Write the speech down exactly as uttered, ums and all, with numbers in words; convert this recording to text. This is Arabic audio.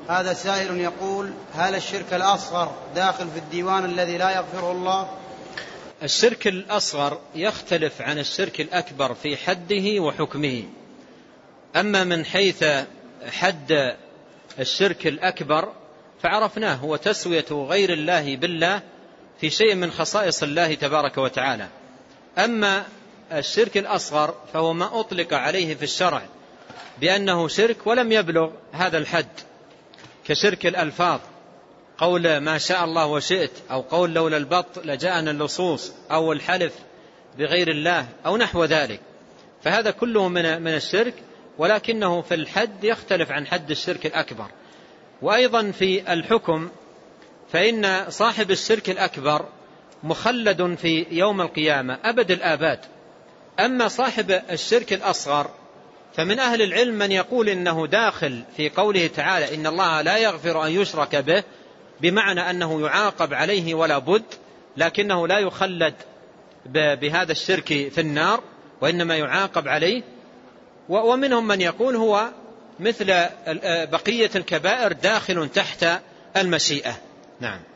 هذا سائل يقول: هل الشرك الأصغر داخل في الديوان الذي لا يغفره الله؟ الشرك الأصغر يختلف عن الشرك الأكبر في حده وحكمه. أما من حيث حد الشرك الأكبر فعرفناه، هو تسوية غير الله بالله في شيء من خصائص الله تبارك وتعالى. أما الشرك الأصغر فهو ما أطلق عليه في الشرع بأنه شرك ولم يبلغ هذا الحد، كشرك الألفاظ، قول ما شاء الله وشئت، أو قول لولا البط لجاءنا اللصوص، أو الحلف بغير الله، أو نحو ذلك. فهذا كله من من الشرك، ولكنه في الحد يختلف عن حد الشرك الأكبر. وأيضا في الحكم فإن صاحب الشرك الأكبر مخلد في يوم القيامة أبد الآباد. أما صاحب الشرك الأصغر فمن أهل العلم من يقول إنه داخل في قوله تعالى إن الله لا يغفر أن يشرك به، بمعنى أنه يعاقب عليه ولا بد، لكنه لا يخلد بهذا الشرك في النار، وإنما يعاقب عليه. ومنهم من يقول هو مثل بقية الكبائر داخل تحت المشيئة. نعم.